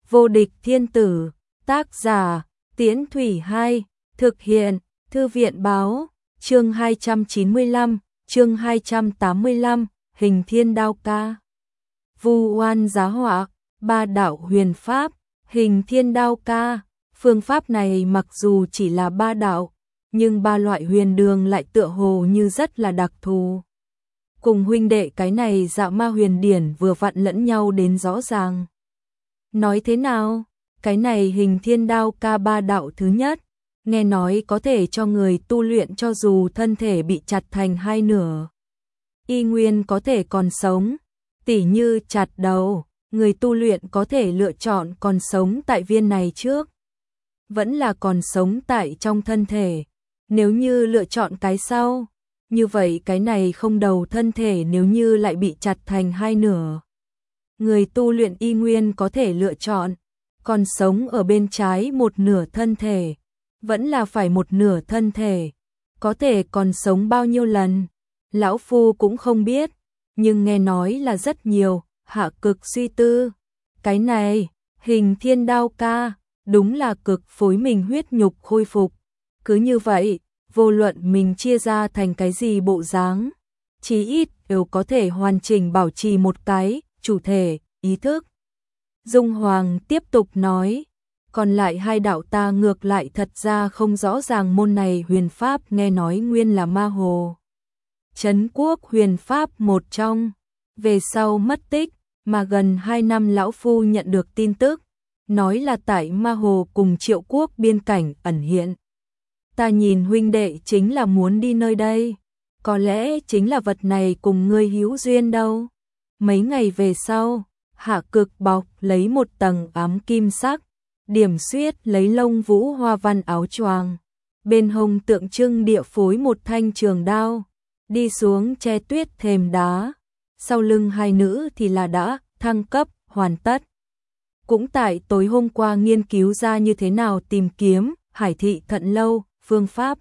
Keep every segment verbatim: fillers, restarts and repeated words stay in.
Vô địch thiên tử, tác giả, Tiễn Thủy Hai, thực hiện, Thư viện báo, chương hai trăm chín mươi lăm, chương hai trăm tám mươi lăm, Hình Thiên Đao Ca. Vu oan giá họa, ba đạo huyền pháp, Hình Thiên Đao Ca. Phương pháp này mặc dù chỉ là ba đạo, nhưng ba loại huyền đường lại tựa hồ như rất là đặc thù. Cùng huynh đệ cái này Dạ Ma huyền điển vừa vặn lẫn nhau đến rõ ràng. Nói thế nào? Cái này Hình Thiên Đao Ca ba đạo thứ nhất, nghe nói có thể cho người tu luyện cho dù thân thể bị chặt thành hai nửa, y nguyên có thể còn sống. Tỉ như chặt đầu, người tu luyện có thể lựa chọn còn sống tại viên này trước, vẫn là còn sống tại trong thân thể. Nếu như lựa chọn cái sau, như vậy cái này không đầu thân thể nếu như lại bị chặt thành hai nửa, người tu luyện y nguyên có thể lựa chọn còn sống ở bên trái một nửa thân thể, vẫn là phải một nửa thân thể, có thể còn sống bao nhiêu lần, lão phu cũng không biết, nhưng nghe nói là rất nhiều. Hạ Cực suy tư, cái này Hình Thiên Đao Ca đúng là cực phối mình huyết nhục khôi phục. Cứ như vậy, vô luận mình chia ra thành cái gì bộ dáng, chí ít đều có thể hoàn chỉnh bảo trì một cái chủ thể, ý thức. Dung Hoàng tiếp tục nói, còn lại hai đạo ta ngược lại thật ra không rõ ràng môn này huyền pháp nghe nói nguyên là Ma Hồ Trấn Quốc huyền pháp một trong, về sau mất tích, mà gần hai năm lão phu nhận được tin tức, nói là tại Ma Hồ cùng Triệu Quốc biên cảnh ẩn hiện. Ta nhìn huynh đệ chính là muốn đi nơi đây, có lẽ chính là vật này cùng ngươi hữu duyên đâu. Mấy ngày về sau, Hạ Cực bọc lấy một tầng ám kim sắc, điểm xuyết lấy lông vũ hoa văn áo choàng, bên hông tượng trưng địa phối một thanh trường đao, đi xuống che tuyết thềm đá. Sau lưng hai nữ thì là đã thăng cấp hoàn tất. Cũng tại tối hôm qua nghiên cứu ra như thế nào tìm kiếm Hải Thị Thận Lâu phương pháp,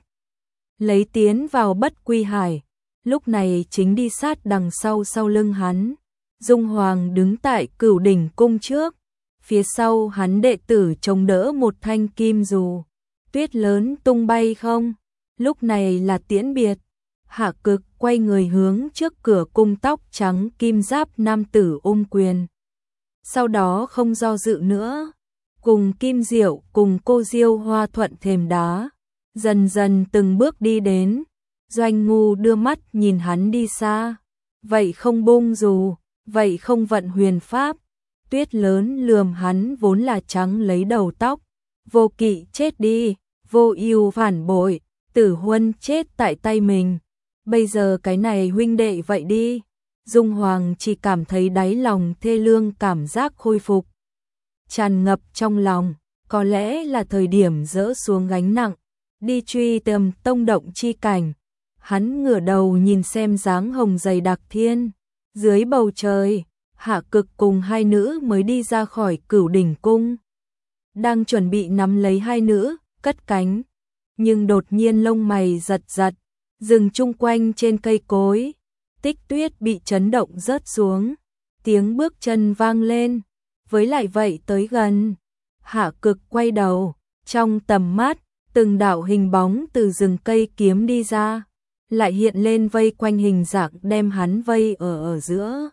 lấy tiến vào Bất Quy Hải. Lúc này chính đi sát đằng sau sau lưng hắn, Dung Hoàng đứng tại Cửu Đỉnh cung trước, phía sau hắn đệ tử chống đỡ một thanh kim dù. Tuyết lớn tung bay không, lúc này là tiễn biệt. Hạ Cực quay người hướng trước cửa cung tóc trắng kim giáp nam tử ôm quyền. Sau đó không do dự nữa, cùng Kim Diệu cùng cô Diêu Hoa thuận thềm đá, dần dần từng bước đi đến. Doanh Ngu đưa mắt nhìn hắn đi xa, vậy không bung dù, vậy không vận huyền pháp. Tuyết lớn lườm hắn vốn là trắng lấy đầu tóc, Vô Kỵ chết đi, Vô Ưu phản bội, Tử Huân chết tại tay mình, bây giờ cái này huynh đệ vậy đi. Dung Hoàng chỉ cảm thấy đáy lòng thê lương cảm giác khôi phục tràn ngập trong lòng, có lẽ là thời điểm dỡ xuống gánh nặng, đi truy tìm tông động chi cảnh. Hắn ngửa đầu nhìn xem dáng hồng dày đặc thiên, dưới bầu trời, Hạ Cực cùng hai nữ mới đi ra khỏi Cửu Đỉnh cung, đang chuẩn bị nắm lấy hai nữ cất cánh, nhưng đột nhiên lông mày giật giật, rừng chung quanh trên cây cối, tích tuyết bị chấn động rớt xuống, tiếng bước chân vang lên, với lại vậy tới gần. Hạ Cực quay đầu, trong tầm mắt, từng đạo hình bóng từ rừng cây kiếm đi ra, lại hiện lên vây quanh hình dạng đem hắn vây ở ở giữa.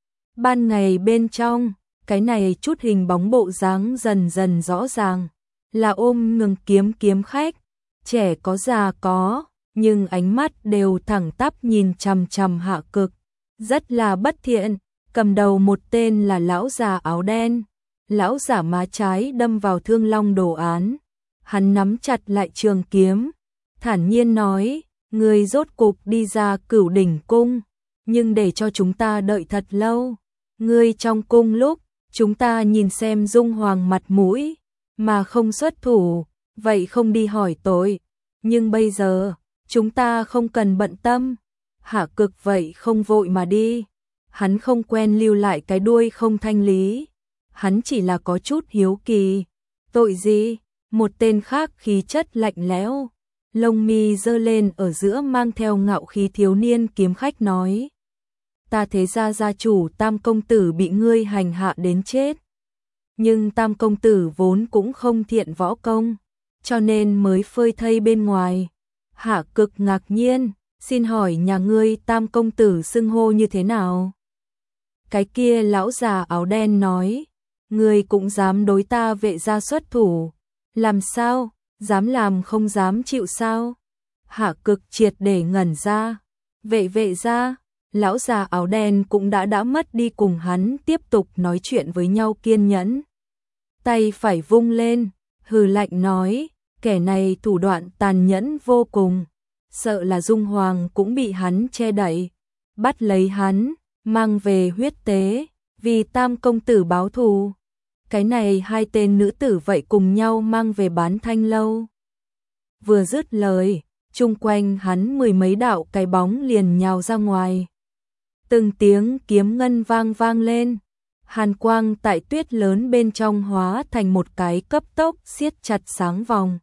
Ban ngày bên trong, cái này chút hình bóng bộ dáng dần dần rõ ràng, là ôm ngừng kiếm kiếm khách, trẻ có già có, nhưng ánh mắt đều thẳng tắp nhìn chằm chằm Hạ Cực, rất là bất thiện. Cầm đầu một tên là lão già áo đen, lão giả má trái đâm vào thương long đồ án, hắn nắm chặt lại trường kiếm, thản nhiên nói, người rốt cục đi ra Cửu Đỉnh cung, nhưng để cho chúng ta đợi thật lâu. Ngươi trong cung lúc, chúng ta nhìn xem Dung Hoàng mặt mũi, mà không xuất thủ, vậy không đi hỏi tội, nhưng bây giờ, chúng ta không cần bận tâm. Hạ Cực vậy không vội mà đi, hắn không quen lưu lại cái đuôi không thanh lý, hắn chỉ là có chút hiếu kỳ. Tội gì? Một tên khác khí chất lạnh lẽo, lông mi giơ lên ở giữa mang theo ngạo khí thiếu niên kiếm khách nói, ta thế gia gia chủ Tam công tử bị ngươi hành hạ đến chết, nhưng Tam công tử vốn cũng không thiện võ công, cho nên mới phơi thây bên ngoài. Hạ Cực ngạc nhiên, xin hỏi nhà ngươi Tam công tử xưng hô như thế nào? Cái kia lão già áo đen nói, ngươi cũng dám đối ta Vệ gia xuất thủ, làm sao, dám làm không dám chịu sao? Hạ Cực triệt để ngẩn ra, vệ vệ gia, lão già áo đen cũng đã đã mất đi cùng hắn tiếp tục nói chuyện với nhau kiên nhẫn. Tay phải vung lên, hừ lạnh nói, kẻ này thủ đoạn tàn nhẫn vô cùng, sợ là Dung Hoàng cũng bị hắn che đậy, bắt lấy hắn, mang về huyết tế, vì Tam công tử báo thù. Cái này hai tên nữ tử vậy cùng nhau mang về Bán Thanh lâu. Vừa dứt lời, chung quanh hắn mười mấy đạo cái bóng liền nhào ra ngoài. Từng tiếng kiếm ngân vang vang lên, hàn quang tại tuyết lớn bên trong hóa thành một cái cấp tốc siết chặt sáng vòng.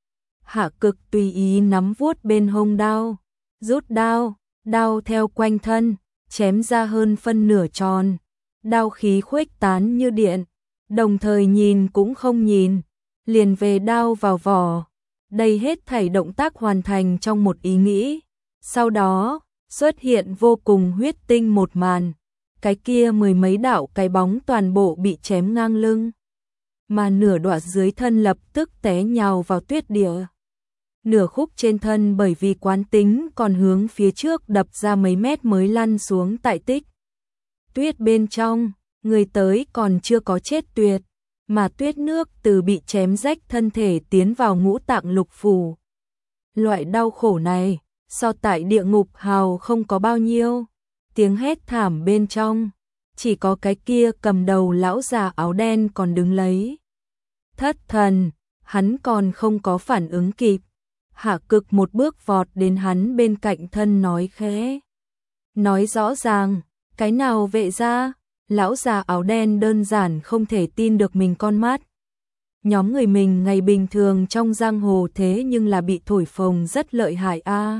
Hạ Cực tùy ý nắm vuốt bên hông đao, rút đao, đao theo quanh thân, chém ra hơn phân nửa tròn, đao khí khuếch tán như điện, đồng thời nhìn cũng không nhìn, liền về đao vào vỏ. Đây hết thảy động tác hoàn thành trong một ý nghĩ, sau đó xuất hiện vô cùng huyết tinh một màn, cái kia mười mấy đạo cái bóng toàn bộ bị chém ngang lưng, mà nửa đoạn dưới thân lập tức té nhào vào tuyết địa. Nửa khúc trên thân bởi vì quán tính còn hướng phía trước đập ra mấy mét mới lăn xuống tại tích tuyết bên trong, người tới còn chưa có chết tuyệt, mà tuyết nước từ bị chém rách thân thể tiến vào ngũ tạng lục phủ. Loại đau khổ này, so tại địa ngục hào không có bao nhiêu, tiếng hét thảm bên trong, chỉ có cái kia cầm đầu lão già áo đen còn đứng lấy. Thất thần, hắn còn không có phản ứng kịp. Hạ Cực một bước vọt đến hắn bên cạnh thân nói khẽ. Nói rõ ràng, cái nào vệ gia? Lão già áo đen đơn giản không thể tin được mình con mắt. Nhóm người mình ngày bình thường trong giang hồ thế nhưng là bị thổi phồng rất lợi hại a.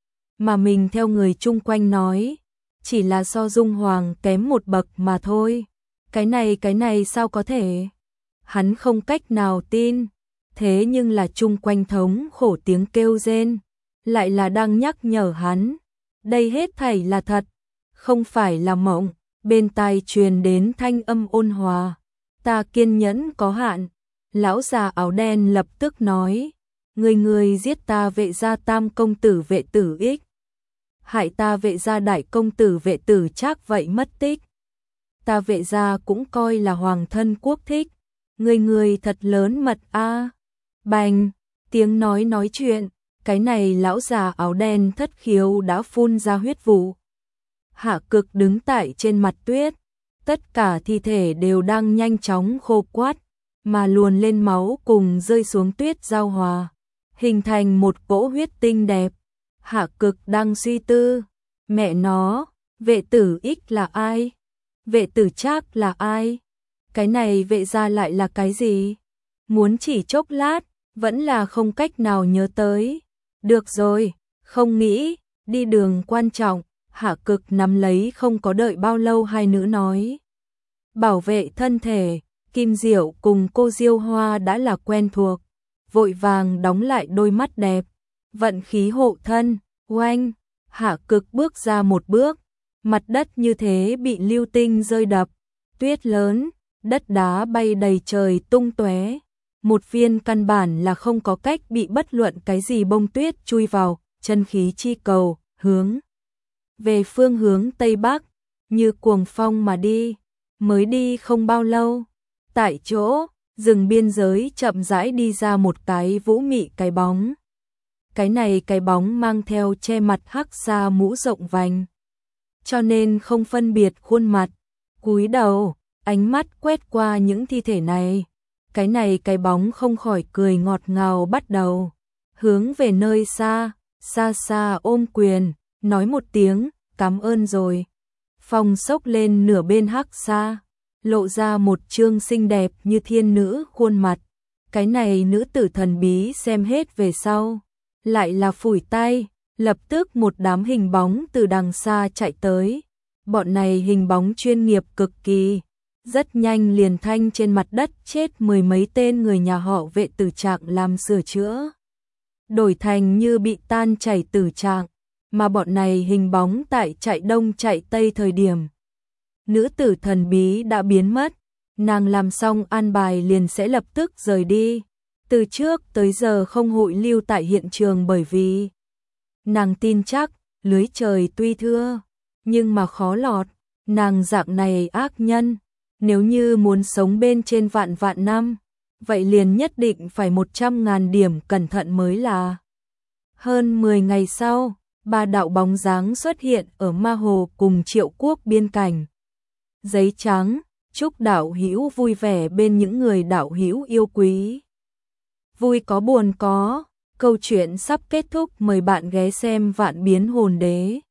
Mà mình theo người chung quanh nói, chỉ là so Dung Hoàng kém một bậc mà thôi. Cái này cái này sao có thể? Hắn không cách nào tin, thế nhưng là chung quanh thống khổ tiếng kêu rên, lại là đang nhắc nhở hắn. Đây hết thảy là thật, không phải là mộng. Bên tai truyền đến thanh âm ôn hòa, ta kiên nhẫn có hạn. Lão già áo đen lập tức nói, người người giết ta Vệ gia Tam công tử Vệ Tử Ích, hại ta Vệ gia đại công tử Vệ Tử Trác vậy mất tích, ta Vệ gia cũng coi là hoàng thân quốc thích, người người thật lớn mật a. Bành, tiếng nói nói chuyện, cái này lão già áo đen thất khiếu đã phun ra huyết vụ. Hạ Cực đứng tại trên mặt tuyết, tất cả thi thể đều đang nhanh chóng khô quắt, mà luồn lên máu cùng rơi xuống tuyết giao hòa, hình thành một cỗ huyết tinh đẹp. Hạ Cực đang suy tư, mẹ nó, Vệ Tử Ích là ai? Vệ Tử Trác là ai? Cái này Vệ gia lại là cái gì? Muốn chỉ chốc lát, vẫn là không cách nào nhớ tới. Được rồi, không nghĩ, đi đường quan trọng. Hạ Cực nắm lấy không có đợi bao lâu hai nữ nói. Bảo vệ thân thể, Kim Diệu cùng cô Diêu Hoa đã là quen thuộc, vội vàng đóng lại đôi mắt đẹp, vận khí hộ thân, oanh. Hạ Cực bước ra một bước, mặt đất như thế bị lưu tinh rơi đập, tuyết lớn, đất đá bay đầy trời tung tóe, một viên căn bản là không có cách bị bất luận cái gì bông tuyết chui vào, chân khí chi cầu, hướng về phương hướng Tây Bắc, như cuồng phong mà đi, mới đi không bao lâu, tại chỗ, rừng biên giới chậm rãi đi ra một cái vũ mị cái bóng. Cái này cái bóng mang theo che mặt hắc sa mũ rộng vành, cho nên không phân biệt khuôn mặt, cúi đầu, ánh mắt quét qua những thi thể này. Cái này cái bóng không khỏi cười ngọt ngào bắt đầu, hướng về nơi xa, xa xa ôm quyền, nói một tiếng, cảm ơn rồi. Phong xốc lên nửa bên hắc sa, lộ ra một trương xinh đẹp như thiên nữ khuôn mặt. Cái này nữ tử thần bí xem hết về sau, lại là phủi tay, lập tức một đám hình bóng từ đằng xa chạy tới. Bọn này hình bóng chuyên nghiệp cực kỳ, Rất nhanh liền thanh trên mặt đất chết mười mấy tên người nhà họ Vệ tử trạng làm sửa chữa. Đổi thành như bị tan chảy tử trạng, mà bọn này hình bóng tại chạy đông chạy tây thời điểm. Nữ tử thần bí đã biến mất, nàng làm xong an bài liền sẽ lập tức rời đi. Từ trước tới giờ không hội lưu tại hiện trường bởi vì nàng tin chắc, lưới trời tuy thưa, nhưng mà khó lọt, nàng dạng này ác nhân, nếu như muốn sống bên trên vạn vạn năm, vậy liền nhất định phải một trăm ngàn điểm cẩn thận mới là. Hơn mười ngày sau, ba đạo bóng dáng xuất hiện ở Ma Hồ cùng Triệu Quốc biên cảnh. Giấy trắng, chúc đạo hữu vui vẻ bên những người đạo hữu yêu quý. Vui có buồn có, câu chuyện sắp kết thúc, mời bạn ghé xem Vạn Biến Hồn Đế.